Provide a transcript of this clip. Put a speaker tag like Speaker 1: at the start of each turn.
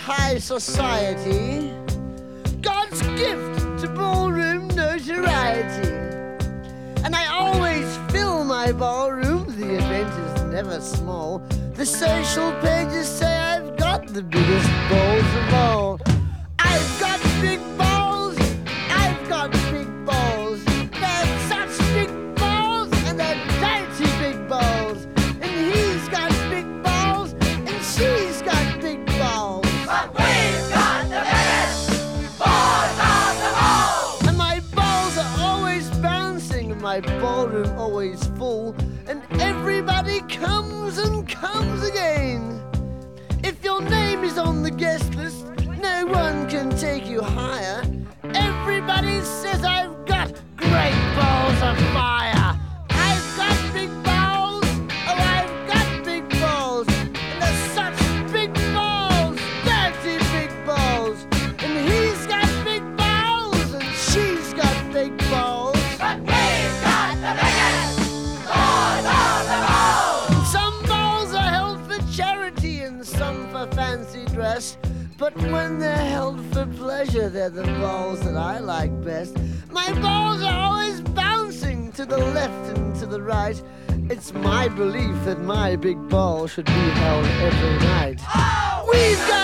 Speaker 1: high society, God's gift to ballroom notoriety. And I always fill my ballroom, the event is never small. The social pages say I've got the biggest balls of all. I've got big balls, I've got big balls. They're such big balls, and they're dirty big balls. And he's got big balls, and she's got big balls.
Speaker 2: But we've got the biggest balls of them all!
Speaker 1: And my balls are always bouncing, and my ballroom always full. And everybody comes and comes again. If your name is on the guest list, no one can take you higher. Everybody says I've got great balls of fire. I've got big balls, oh I've got big balls. And they're such big balls, dirty big balls. And he's got big balls, and she's got big balls.
Speaker 2: But we've got the biggest balls of them all!
Speaker 1: Some balls are held for charity and some for fancy dress. But when they're held for pleasure, they're the balls that I like best. My balls are always bouncing to the left and to the right. It's my belief that my big ball should be held every night.
Speaker 2: Oh!
Speaker 1: We've got